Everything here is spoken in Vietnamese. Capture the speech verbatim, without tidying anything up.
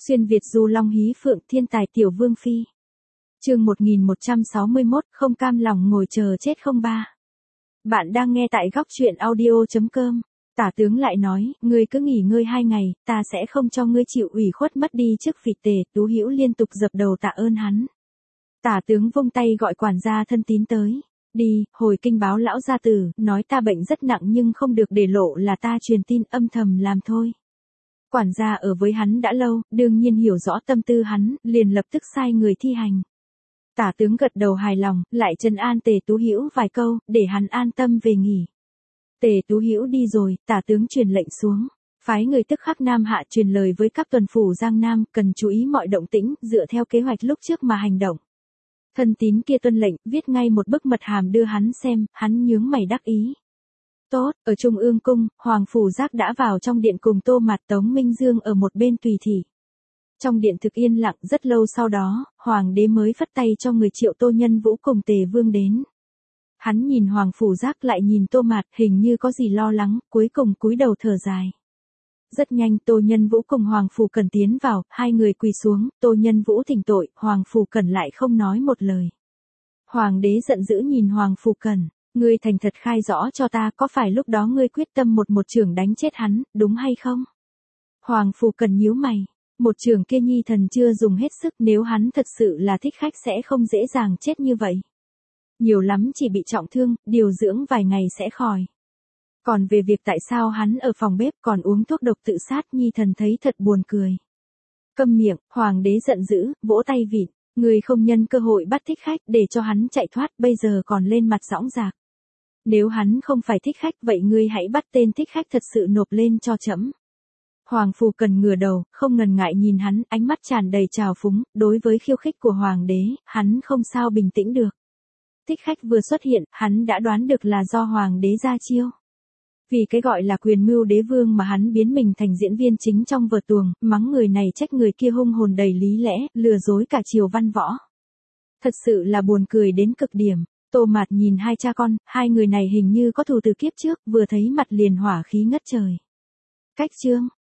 Xuyên Việt du long hí phượng thiên tài tiểu vương phi. Chương một nghìn một trăm sáu mươi mốt, không cam lòng ngồi chờ chết không ba. Bạn đang nghe tại góc truyện audio chấm com. Tả tướng lại nói, ngươi cứ nghỉ ngơi hai ngày, ta sẽ không cho ngươi chịu ủy khuất mất đi chức vị tề. Tú Hữu liên tục dập đầu tạ ơn hắn. Tả tướng vung tay gọi quản gia thân tín tới. Đi, hồi kinh báo lão gia tử, nói ta bệnh rất nặng nhưng không được để lộ là ta truyền tin, âm thầm làm thôi. Quản gia ở với hắn đã lâu, đương nhiên hiểu rõ tâm tư hắn, liền lập tức sai người thi hành. Tả tướng gật đầu hài lòng, lại trấn an Tề Tú Hữu vài câu, để hắn an tâm về nghỉ. Tề Tú Hữu đi rồi, tả tướng truyền lệnh xuống, phái người tức khắc Nam Hạ truyền lời với các tuần phủ Giang Nam, cần chú ý mọi động tĩnh, dựa theo kế hoạch lúc trước mà hành động. Thân tín kia tuân lệnh, viết ngay một bức mật hàm đưa hắn xem, hắn nhướng mày đắc ý. Tốt, ở Trung ương cung, Hoàng Phủ Giác đã vào trong điện cùng Tô Mạt Tống Minh Dương ở một bên tùy thị. Trong điện thực yên lặng rất lâu sau đó, Hoàng đế mới phất tay cho người triệu Tô Nhân Vũ cùng Tề Vương đến. Hắn nhìn Hoàng Phủ Giác lại nhìn Tô Mạt, hình như có gì lo lắng, cuối cùng cúi đầu thở dài. Rất nhanh Tô Nhân Vũ cùng Hoàng Phủ Cẩn tiến vào, hai người quỳ xuống, Tô Nhân Vũ thỉnh tội, Hoàng Phủ Cẩn lại không nói một lời. Hoàng đế giận dữ nhìn Hoàng Phủ Cẩn. Ngươi thành thật khai rõ cho ta, có phải lúc đó ngươi quyết tâm một một chưởng đánh chết hắn, đúng hay không? Hoàng Phủ Cẩn nhíu mày, một chưởng kia nhi thần chưa dùng hết sức, nếu hắn thật sự là thích khách sẽ không dễ dàng chết như vậy. Nhiều lắm chỉ bị trọng thương, điều dưỡng vài ngày sẽ khỏi. Còn về việc tại sao hắn ở phòng bếp còn uống thuốc độc tự sát, nhi thần thấy thật buồn cười. Câm miệng, Hoàng đế giận dữ, vỗ tay vịn, ngươi không nhân cơ hội bắt thích khách để cho hắn chạy thoát, bây giờ còn lên mặt dõng dạc. Nếu hắn không phải thích khách vậy ngươi hãy bắt tên thích khách thật sự nộp lên cho trẫm. Hoàng Phủ Cẩn ngửa đầu, không ngần ngại nhìn hắn, ánh mắt tràn đầy trào phúng, đối với khiêu khích của Hoàng đế, hắn không sao bình tĩnh được. Thích khách vừa xuất hiện, hắn đã đoán được là do Hoàng đế ra chiêu. Vì cái gọi là quyền mưu đế vương mà hắn biến mình thành diễn viên chính trong vở tuồng, mắng người này trách người kia hung hồn đầy lý lẽ, lừa dối cả triều văn võ. Thật sự là buồn cười đến cực điểm. Tô Mạt nhìn hai cha con, hai người này hình như có thù từ kiếp trước, vừa thấy mặt liền hỏa khí ngất trời. Cách chương,